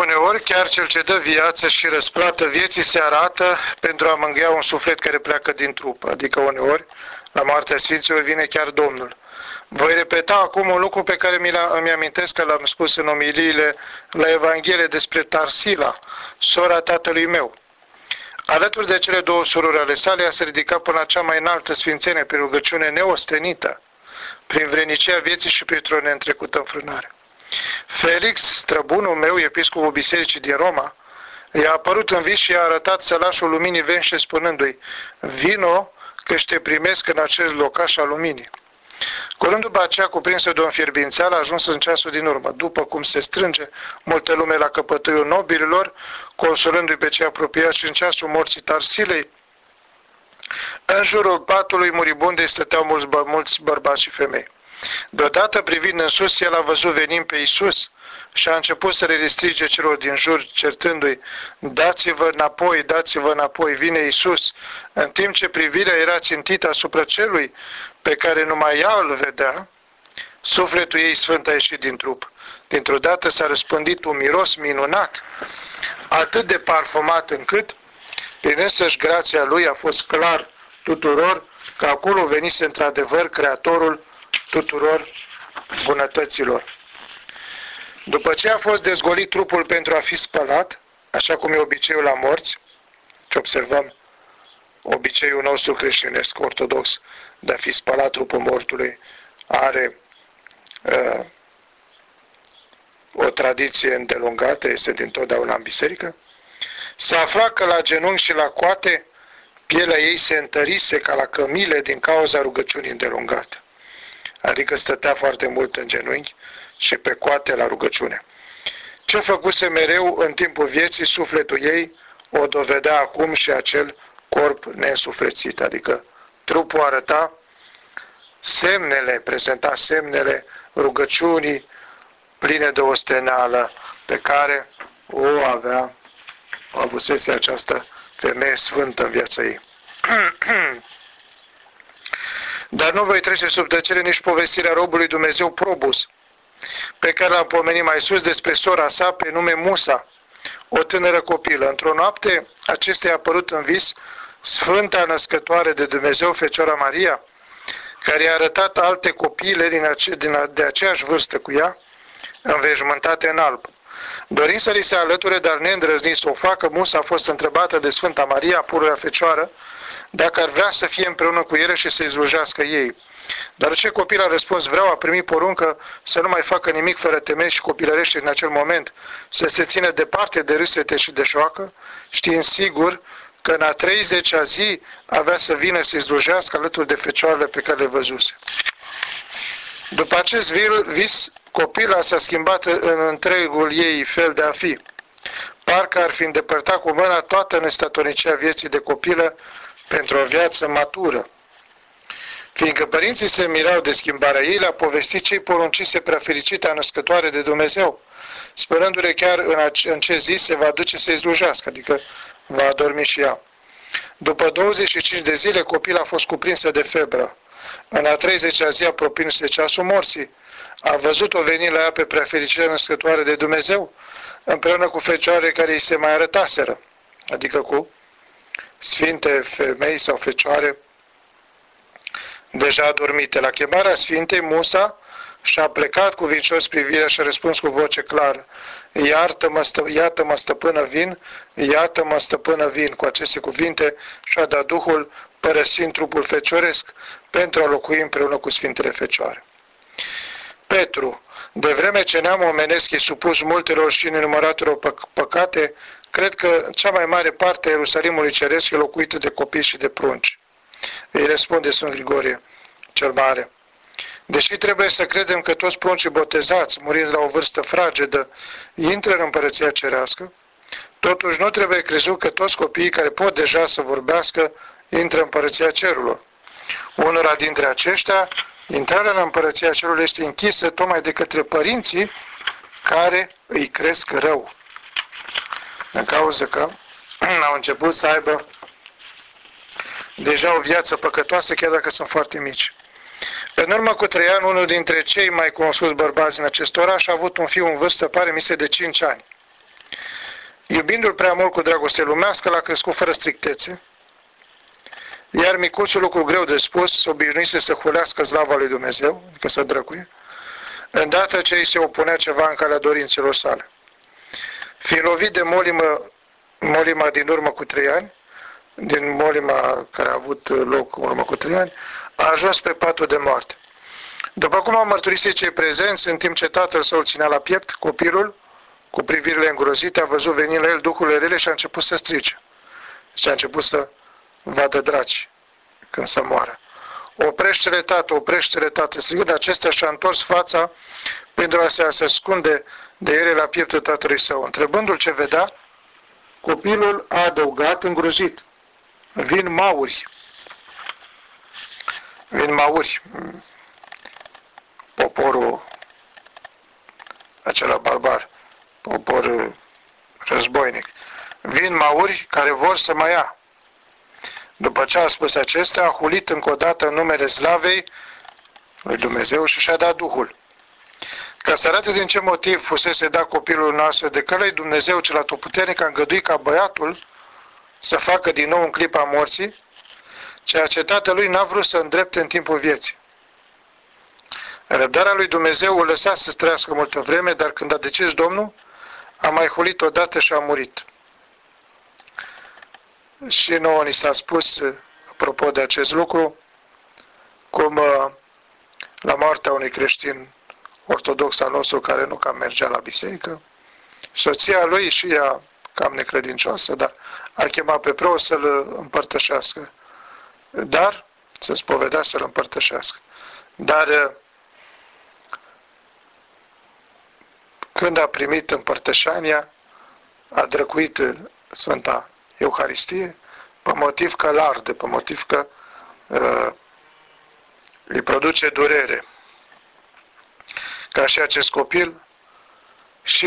uneori chiar cel ce dă viață și răsplată vieții se arată pentru a mângâia un suflet care pleacă din trup. Adică uneori, la moartea Sfinților vine chiar Domnul. Voi repeta acum un lucru pe care îmi amintesc că l-am spus în omiliile la Evanghelie despre Tarsila, sora tatălui meu. Alături de cele două surori ale sale, a se ridicat până la cea mai înaltă sfințenie prin rugăciune neostenită, prin vrenicia vieții și printr-o neîntrecută înfrânare. Felix, străbunul meu, episcopul bisericii din Roma, i-a apărut în vis și i-a arătat sălașul luminii venșe spunându-i: vino că te primesc în acest locaș al luminii. Curând după aceea, cuprinsă de o înfierbințeală, a ajuns în ceasul din urmă, după cum se strânge multă lume la căpătâiul nobililor, consolându-i pe cei apropiați, și în ceasul morții Tarsilei, în jurul patului muribundei stăteau mulți bărbați și femei. Deodată, privind în sus, el a văzut venind pe Iisus și a început să le strige celor din jur, certându-i: dați-vă înapoi, dați-vă înapoi, vine Iisus, în timp ce privirea era țintită asupra celui pe care numai ea îl vedea. Sufletul ei sfânt a ieșit din trup. Dintr-o dată s-a răspândit un miros minunat, atât de parfumat încât, prin însăși grația lui, a fost clar tuturor că acolo venise într-adevăr Creatorul tuturor bunătăților. După ce a fost dezgolit trupul pentru a fi spălat, așa cum e obiceiul la morți, ce observăm, obiceiul nostru creștinesc ortodox de a fi spălat trupul mortului are o tradiție îndelungată, este dintotdeauna în biserică, s-a aflat că la genunchi și la coate pielea ei se întărise ca la cămile din cauza rugăciunii îndelungate. Adică stătea foarte mult în genunchi și pe coate la rugăciune. Ce făcuse mereu în timpul vieții, sufletul ei o dovedea acum și acel corp neînsuflețit, adică trupul arăta semnele, prezenta semnele rugăciunii pline de osteneală pe care o avusese această femeie sfântă în viața ei. Dar nu voi trece sub tăcere nici povestirea robului Dumnezeu Probus, pe care l-am pomenit mai sus, despre sora sa pe nume Musa, o tânără copilă. Într-o noapte, acesteia a apărut în vis Sfânta Născătoare de Dumnezeu, Fecioara Maria, care i-a arătat alte copile de aceeași vârstă cu ea, înveșmântate în alb. Dorind să li se alăture, dar neîndrăznind să o facă, Musa a fost întrebată de Sfânta Maria, pururea Fecioară, dacă ar vrea să fie împreună cu ele și să-i slujească ei. Dar ce copil a răspuns: vreau, a primit poruncă să nu mai facă nimic fără temei și copilărește în acel moment, să se țină departe de râsete și de joacă, știind sigur că în a 30-a zi avea să vină să-i slujească alături de fecioarele pe care le văzuse. După acest vis, copila s-a schimbat în întregul ei fel de a fi. Parcă ar fi îndepărtat cu mâna toată nestatornicia vieții de copilă pentru o viață matură. Fiindcă părinții se mirau de schimbarea ei, le-a povestit ce-i poruncise preafericita Născătoare de Dumnezeu, sperându-le chiar în ce zi se va duce să-i slujească, adică va adormi și ea. După 25 de zile, copila a fost cuprinsă de febră. În a 30-a zi, apropiindu-se ceasul morții, a văzut-o veni la ea pe preafericita Născătoare de Dumnezeu, împreună cu fecioare care îi se mai arătaseră, adică cu sfinte femei sau fecioare deja adormite. La chemarea Sfintei, Musa și-a plecat cuvincios privirea și a răspuns cu voce clară: iată-mă, stăpână, vin, iată-mă, stăpână, vin. Cu aceste cuvinte și-a dat Duhul, părăsind trupul fecioresc, pentru a locui împreună cu Sfintele Fecioare. Petru, de vreme ce neamul omenesc e supus multelor și nenumăratelor păcate, cred că cea mai mare parte a Ierusalimului Ceresc e locuită de copii și de prunci. Îi răspunde Sfânt Grigorie cel Mare: deși trebuie să credem că toți pruncii botezați, murind la o vârstă fragedă, intră în Împărăția Cerească, totuși nu trebuie crezut că toți copiii care pot deja să vorbească intră în Împărăția Cerurilor. Unora dintre aceștia, intrarea în Împărăția Cerurilor este închisă tocmai de către părinții care îi cresc rău, în cauza că au început să aibă deja o viață păcătoasă, chiar dacă sunt foarte mici. În urmă cu 3 ani, unul dintre cei mai cunoscuți bărbați din acest oraș a avut un fiu în vârstă, pare mi se, de 5 ani. Iubindu-l prea mult cu dragoste lumească, l-a crescut fără strictețe, iar micuțul, lucru greu de spus, se obișnuise să hulească slava lui Dumnezeu, adică să drăcuie, îndată ce îi se opunea ceva în calea dorințelor sale. Fiind lovit de molima din urmă cu 3 ani, din molima care a avut loc în urmă cu 3 ani, a ajuns pe patul de moarte. După cum au mărturisit cei prezenți, în timp ce tatăl său îl ținea la piept, copilul, cu privirile îngrozite, a văzut venind la el duhurile rele și a început să strice. Și a început să vadă draci când să moară. Oprește-le, tată, strigă, de acesta și-a întors fața pentru a se ascunde de ele la pieptul tatălui său. Întrebându-l ce vedea, copilul a adăugat îngrozit. Vin mauri. Poporul acela barbar, popor războinic. Vin mauri care vor să mă ia. După ce a spus acestea, a hulit încă o dată în numele slavei lui Dumnezeu și și-a dat Duhul. Ca să arate din ce motiv fusese dat copilul nostru de călăi, Dumnezeu cel atotputernic a îngăduit ca băiatul să facă din nou în clipa morții, ceea ce tatălui n-a vrut să îndrepte în timpul vieții. Răbdarea lui Dumnezeu o lăsa să trăiască multă vreme, dar când a decis Domnul, a mai hulit odată și a murit. Și nouă ni s-a spus, apropo de acest lucru, cum la moartea unui creștin ortodox al nostru care nu cam mergea la biserică, soția lui și ea cam necredincioasă, dar a chemat pe preot să-l împărtășească. Dar, să spovedea să-l împărtășească. Dar când a primit împărtășania, a drăcuit Sfânta Euharistie, pe motiv că l-arde, pe motiv că îi produce durere. Ca și acest copil, și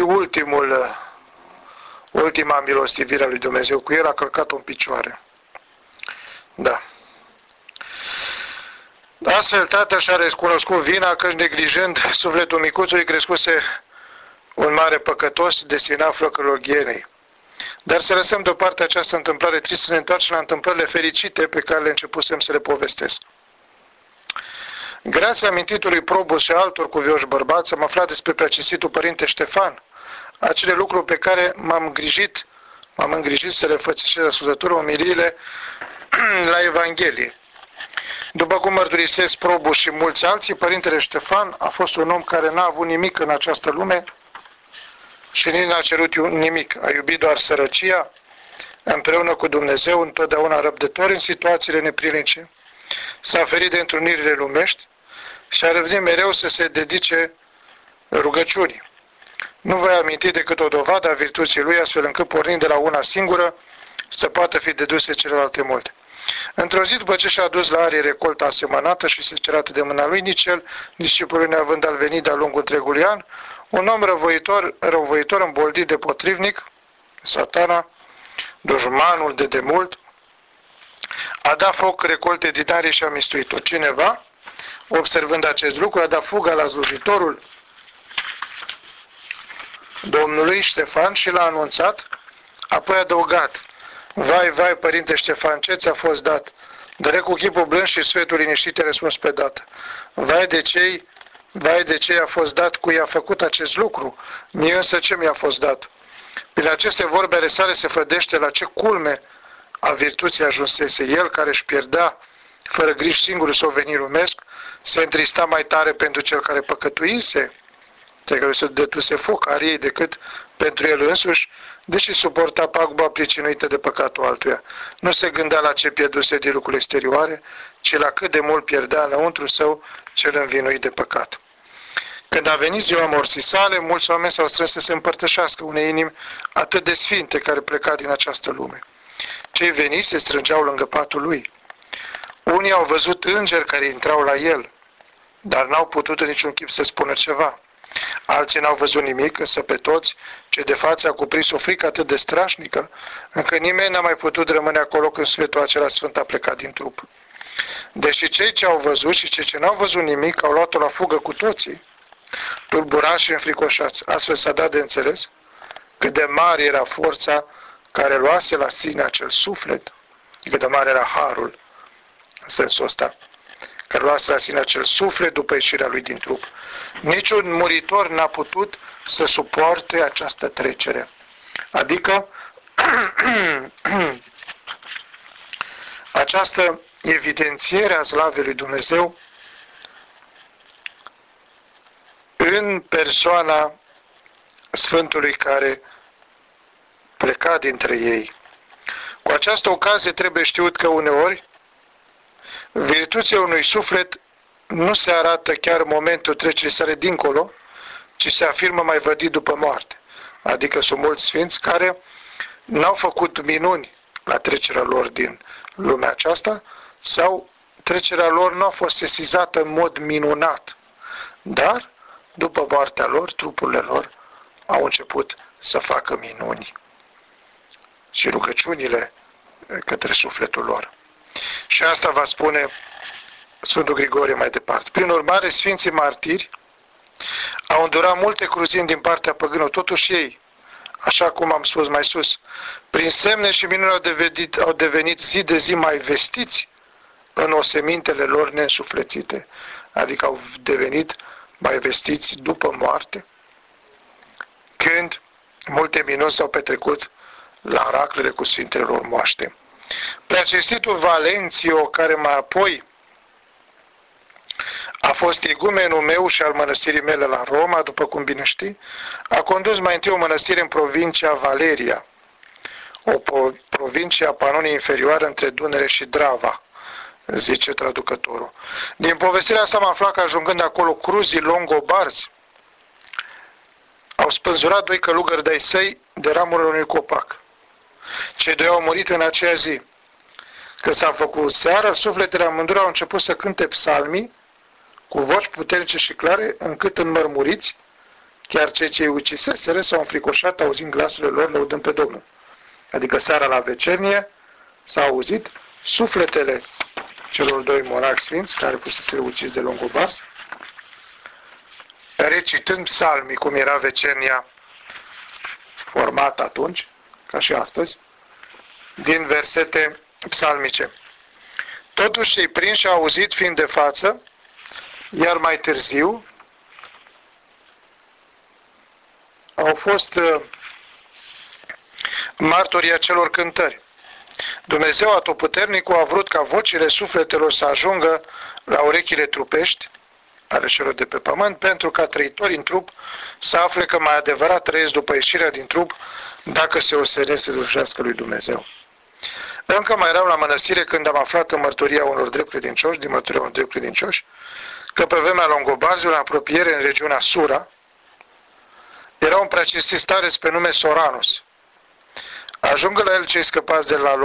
ultima milostivire a lui Dumnezeu cu el a călcat-o în picioare. Da. Astfel, tatăl și-a recunoscut vina că, neglijând sufletul micuțului, crescuse un mare păcătos destinat flăcărilor ghienei. Dar să lăsăm deoparte această întâmplare tristă, să ne întoarcem la întâmplările fericite pe care le începusem să le povestesc. Grație amintitului Probus și altor cuvioși bărbați, am aflat despre preacinstitul Părinte Ștefan, acele lucruri pe care m-am îngrijit să le fățișez ascultătorul omiliile la Evanghelie. După cum mărturisesc Probus și mulți alții, Părintele Ștefan a fost un om care n-a avut nimic în această lume și nici n-a cerut nimic. A iubit doar sărăcia, împreună cu Dumnezeu, întotdeauna răbdător în situațiile neprilnice. S-a ferit de întrunirile lumești și a revenit mereu să se dedice rugăciunii. Nu voi aminti decât o dovadă a virtuții lui, astfel încât, pornind de la una singură, să poată fi deduse celelalte multe. Într-o zi, după ce și-a dus la arie recolta asemănată și secerată de mâna lui, nici el, discipolii neavând al venit de-a lungul întregului an, un om răuvoitor îmboldit de potrivnic, Satana, dușmanul de demult, a dat foc recolte dinarii și a mistuit-o. Cineva, observând acest lucru, a dat fuga la slujitorul Domnului Ștefan și l-a anunțat, apoi a adăugat: vai, vai, părinte Ștefan, ce ți-a fost dat? Dă cu chipul blând și sfetul liniștit a răspuns pe dată: vai de ce a fost dat, cui i-a făcut acest lucru? Mie însă ce mi-a fost dat? Prin aceste vorbe ale sale se fădește la ce culme a virtuții ajunsese. El, care își pierdea fără griji singurul său venit lumesc, se întrista mai tare pentru cel care păcătuise, cel care se detuse foc ariei, decât pentru el însuși, deși suporta paguba pricinuită de păcatul altuia. Nu se gândea la ce pierduse din lucrurile exterioare, ci la cât de mult pierdea înăuntru său cel învinuit de păcat. Când a venit ziua morții sale, mulți oameni s-au strâns să se împărtășească unei inimi atât de sfinte care pleca din această lume. Cei veniți se strângeau lângă patul lui. Unii au văzut îngeri care intrau la el, dar n-au putut în niciun chip să spună ceva. Alții n-au văzut nimic, însă pe toți, cei de față au cuprins o frică atât de strașnică, încă nimeni n-a mai putut rămâne acolo când sfetul acela sfânt a plecat din trup. Deși cei ce au văzut și cei ce n-au văzut nimic au luat-o la fugă cu toții, tulburați și înfricoșați. Astfel s-a dat de înțeles cât de mare era forța care luase la sine acel suflet, cât de mare era harul, în sensul ăsta, care luase la sine acel suflet după ieșirea lui din trup. Niciun muritor n-a putut să suporte această trecere. Adică, această evidențiere a slavei lui Dumnezeu în persoana Sfântului care pleca dintre ei. Cu această ocazie trebuie știut că uneori virtuția unui suflet nu se arată chiar în momentul trecerii sale dincolo, ci se afirmă mai vădit după moarte. Adică sunt mulți sfinți care n-au făcut minuni la trecerea lor din lumea aceasta sau trecerea lor nu a fost sesizată în mod minunat. Dar, după moartea lor, trupurile lor au început să facă minuni și rugăciunile către sufletul lor. Și asta va spune Sfântul Grigorie mai departe. Prin urmare, Sfinții Martiri au îndurat multe cruzimi din partea păgânilor, totuși ei, așa cum am spus mai sus, prin semne și minuni au devenit zi de zi mai vestiți în osemintele lor neînsuflețite, adică au devenit mai vestiți după moarte, când multe minuni s-au petrecut la araclele cu Sfintele lor moaște. Preacinstitul Valențio, care mai apoi a fost igumenul meu și al mănăstirii mele la Roma, după cum bine știi, a condus mai întâi o mănăstire în provincia Valeria, o provincie a Panoniei inferioară între Dunăre și Drava, zice traducătorul. Din povestirea asta am aflat că ajungând acolo cruzii longobarzi au spânzurat doi călugări de-ai săi de ramurile unui copac. Cei doi au murit în aceea zi. Când s-a făcut seara, sufletele amândurora au început să cânte psalmii cu voci puternice și clare, încât înmărmuriți, chiar cei ce îi uciseseră s-au înfricoșat auzind glasurile lor lăudând pe Domnul. Adică seara la vecernie s-a auzit sufletele celor doi monahi sfinți care fusese uciși de longobarzi, recitând psalmii, cum era vecernia formată atunci, ca și astăzi, din versete psalmice. Totuși cei prinși au auzit fiind de față, iar mai târziu au fost martorii acelor cântări. Dumnezeu Atotputernicul a vrut ca vocile sufletelor să ajungă la urechile trupești ale celor de pe pământ, pentru ca trăitorii în trup să afle că mai adevărat trăiesc după ieșirea din trup, dacă se osenesc să slujească lui Dumnezeu. Încă mai eram la mănăstire când am aflat în mărturia unor drept credincioși, din mărturia unor drept credincioși, că pe vremea longobarzilor, în apropiere în regiunea Sura, era un preacinstit stareț pe nume Soranus. Ajungă la el cei scăpați de la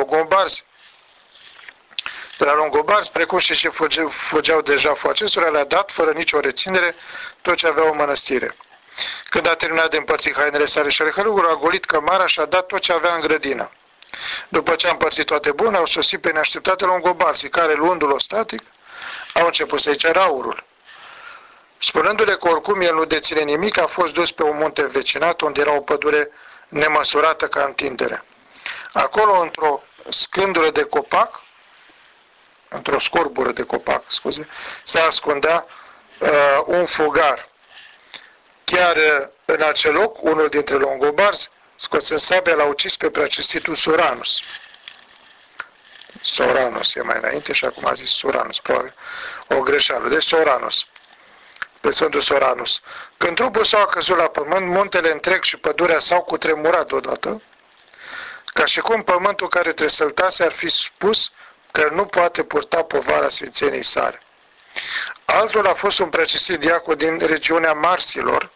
longobarzi, precum și ce fugeau deja foacestora, le-a dat, fără nicio reținere, tot ce aveau în mănăstire. Când a terminat de împărțit hainele sale și ale călugărului, a golit cămara și a dat tot ce avea în grădină. După ce a împărțit toate bune, au sosit pe neașteptate longobarzii, care, luându-l static, au început să-i ceară aurul. Spunându-le că oricum el nu deține nimic, a fost dus pe un munte învecinat, unde era o pădure nemăsurată ca întindere. Acolo, într-o scândură de copac, într-o scorbură de copac, se ascundea un fogar. Chiar în acel loc, unul dintre longobarzi, scoțând sabia, l-a ucis pe preacinstitul Soranus. Soranus e mai înainte și acum a zis Soranus, probabil o greșeală. Deci Soranus, pe Sfântul Soranus. Când trupul său a căzut la pământ, muntele întreg și pădurea s-au cutremurat deodată, ca și cum pământul care tresăltase ar fi spus că nu poate purta povara sfințeniei sale. Altul a fost un preacinstit diacon din regiunea Marsilor,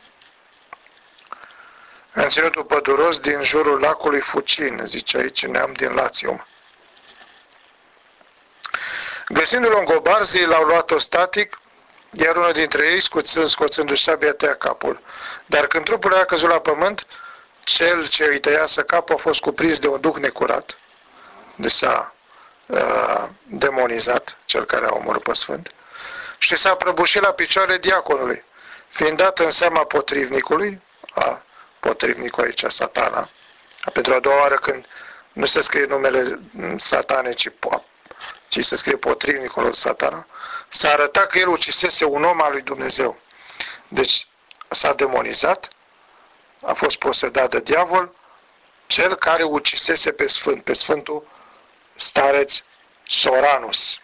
în ținutul păduros din jurul lacului Fucin, zice aici, neam din Latium. Găsindu-l longobarzii, l-au luat static, iar unul dintre ei, scoțându-și sabia, tăia capul. Dar când trupul a căzut la pământ, cel ce îi tăiase capul a fost cuprins de un duh necurat, deci s-a demonizat, cel care a omorât pe Sfânt, și s-a prăbușit la picioarele diaconului, fiind dat în seama potrivnicului, a potrivnicul aici, Satana. Pentru a doua oară când nu se scrie numele Satane, ci se scrie potrivnicul Satana, s-a arătat că el ucisese un om al lui Dumnezeu. Deci s-a demonizat, a fost posedat de diavol, cel care ucisese pe Sfântul Stareț Soranus.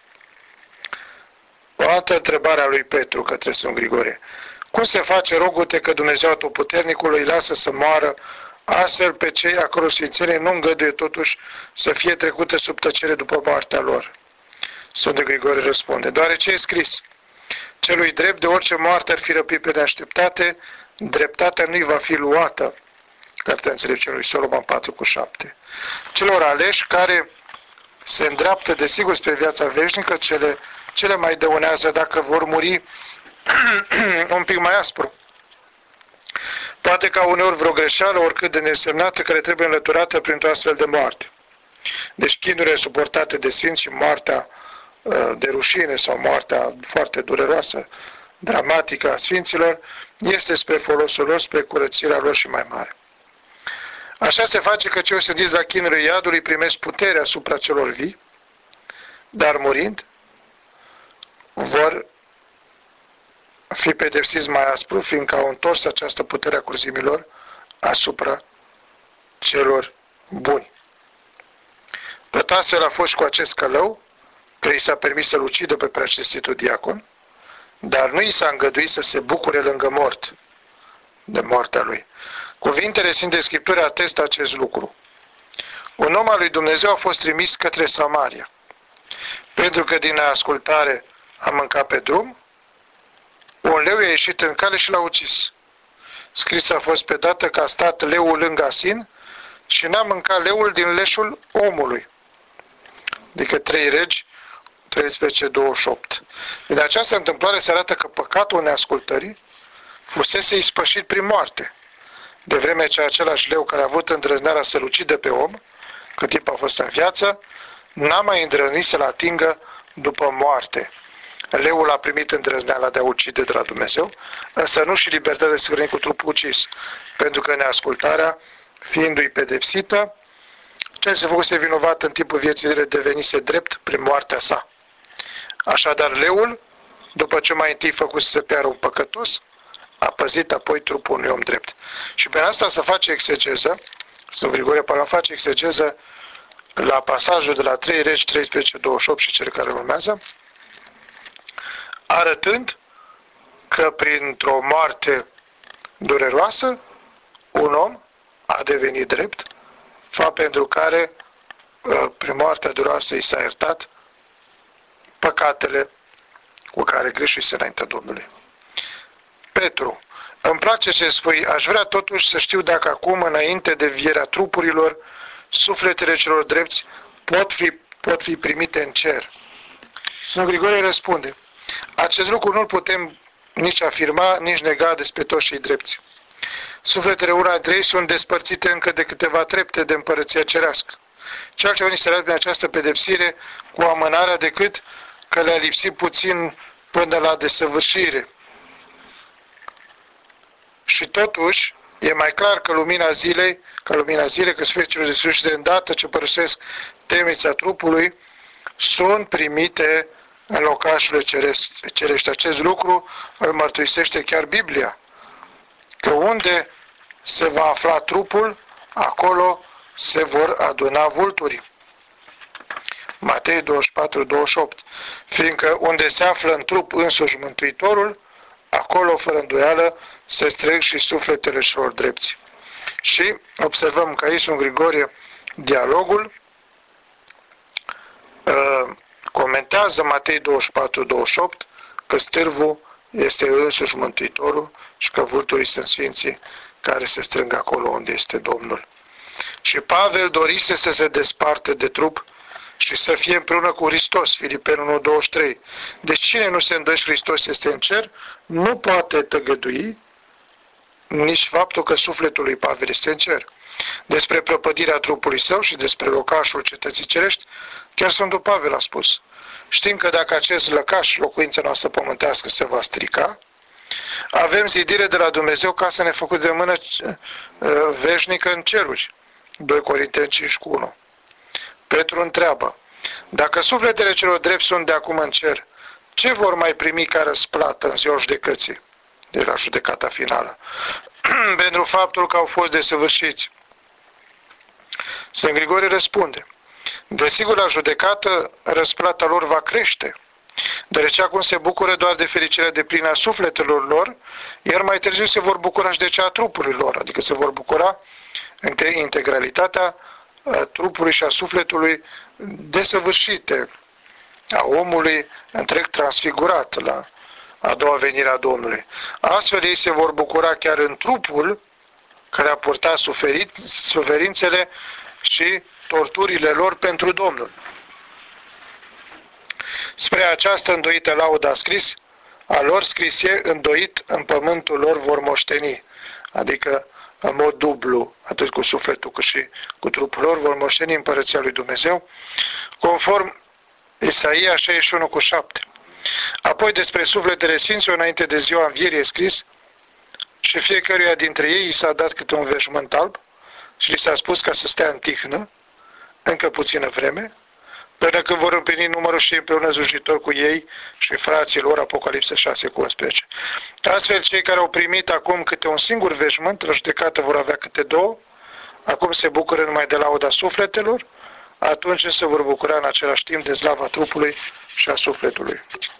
O altă întrebare a lui Petru către Sfânt Grigorie. Cum se face, rogu-te, că Dumnezeu Atotputernicul îi lasă să moară, astfel pe cei a căror sfințenie nu îngăduie totuși să fie trecute sub tăcere după moartea lor? Sfântul Grigorie răspunde, deoarece e scris, celui drept de orice moarte ar fi răpit pe neașteptate, dreptatea nu-i va fi luată. Cartea Înțelepciunii lui Solomon 4:7. Celor aleși care se îndreaptă desigur spre viața veșnică, cele mai dăunează dacă vor muri un pic mai aspru. Poate ca uneori vreo greșeală, oricât de nesemnată, care trebuie înlăturată printr-o astfel de moarte. Deci chinurile suportate de sfinți și moartea de rușine sau moartea foarte dureroasă, dramatică a sfinților, este spre folosul lor, spre curățirea lor și mai mare. Așa se face că cei osândiți la chinurile iadului primesc putere asupra celor vii, dar murind vor fi pedepsiți mai aspru, fiindcă au întors această putere a curzimilor asupra celor buni. Tot astfel a fost și cu acest călău, că i s-a permis să-l ucidă pe preacestitul diacon, dar nu i s-a îngăduit să se bucure lângă mort de moartea lui. Cuvintele Sfintei Scripturi atestă acest lucru. Un om al lui Dumnezeu a fost trimis către Samaria, pentru că din neascultare a mâncat pe drum, un leu i-a ieșit în cale și l-a ucis. Scris a fost pe dată că a stat leul lângă asin și n-a mâncat leul din leșul omului. Adică 3 Regi 13:28. Din această întâmplare se arată că păcatul neascultării fusese ispășit prin moarte, de vreme ce același leu care a avut îndrăzneala să-l ucide pe om, cât timp a fost în viață, n-a mai îndrăznit să-l atingă după moarte. Leul a primit îndrăzneala de a ucide de la Dumnezeu, însă nu și libertatea de să hrăni cu trupul ucis, pentru că neascultarea, fiindu-i pedepsită, cel ce se făcuse vinovat în timpul vieții devenise drept prin moartea sa. Așadar, leul, după ce mai întâi făcut să se piară un păcătos, a păzit apoi trupul unui om drept. Și pe asta se face exegeză, Sfântul Grigorie Palaun face exegeză la pasajul de la 3 Regi 13:28 și cele care urmează, arătând că printr-o moarte dureroasă, un om a devenit drept, fapt pentru care, prin moartea dureroasă, i s-a iertat păcatele cu care greșise înaintea Domnului. Petru, îmi place ce spui, aș vrea totuși să știu dacă acum, înainte de învierea trupurilor, sufletele celor drepți pot fi primite în cer. Sfântul Grigorie răspunde, acest lucru nu-l putem nici afirma, nici nega despre toți cei drepți. Sufletele una dintre ei sunt despărțite încă de câteva trepte de împărăția cerească. Ceea ce se arată prin această pedepsire cu amânarea decât că le-a lipsit puțin până la desăvârșire. Și totuși, e mai clar că lumina zilei, că sfecilor de sus de îndată ce părăsesc temnița trupului, sunt primite în locașurile cerești. Acest lucru îl mărturisește chiar Biblia, că unde se va afla trupul, acolo se vor aduna vulturii. Matei 24:28. Fiindcă unde se află în trup însuși Mântuitorul, acolo, fără îndoială, se strâng și sufletele celor drepți. Și observăm că aici, în Grigorie, dialogul comentează Matei 24:28 că stârvul este însuși Mântuitorul și că vulturii sunt sfinții care se strâng acolo unde este Domnul. Și Pavel dorise să se desparte de trup și să fie împreună cu Hristos, Filipeni 1:23. Deci cine nu se îndoiește Hristos este în cer, nu poate tăgădui nici faptul că sufletul lui Pavel este în cer. Despre prăpădirea trupului său și despre locașul cetății cerești, chiar Sfântul Pavel a spus, știm că dacă acest lăcaș, locuința noastră pământească, se va strica, Avem zidire de la Dumnezeu ca să ne făcut de mână veșnică în ceruri. 2 Corinteni 5:1. Petru întreabă, dacă sufletele celor drepți sunt de acum în cer, ce vor mai primi ca răsplată în ziua judecății? De la judecata finală. Pentru faptul că au fost desăvârșiți. Sfânt Grigorie răspunde, desigur la judecată răsplata lor va crește, deoarece acum se bucură doar de fericirea deplină a sufletelor lor, iar mai târziu se vor bucura și de cea a trupului lor, adică se vor bucura în integralitatea trupului și a sufletului desăvârșite, a omului întreg transfigurat la a doua venire a Domnului. Astfel ei se vor bucura chiar în trupul care a purtat suferințele și torturile lor pentru Domnul. Spre această îndoită laudă a scris, a lor scrisie îndoit în pământul lor vor moșteni, adică în mod dublu, atât cu sufletul cât și cu trupul lor, vor moșteni împărăția lui Dumnezeu, conform Isaia 61:7. Apoi despre sufletele sfinților înainte de ziua învierii e scris, și fiecăruia dintre ei i s-a dat câte un veșmânt alb și li s-a spus ca să stea în tihnă, încă puțină vreme, până când vor împlini numărul și împreună zujitor cu ei și frații lor, Apocalipsa 6:11. Astfel, cei care au primit acum câte un singur veșmânt, la judecată vor avea câte 2, acum se bucură numai de lauda sufletelor, atunci se vor bucura în același timp de slava trupului și a sufletului.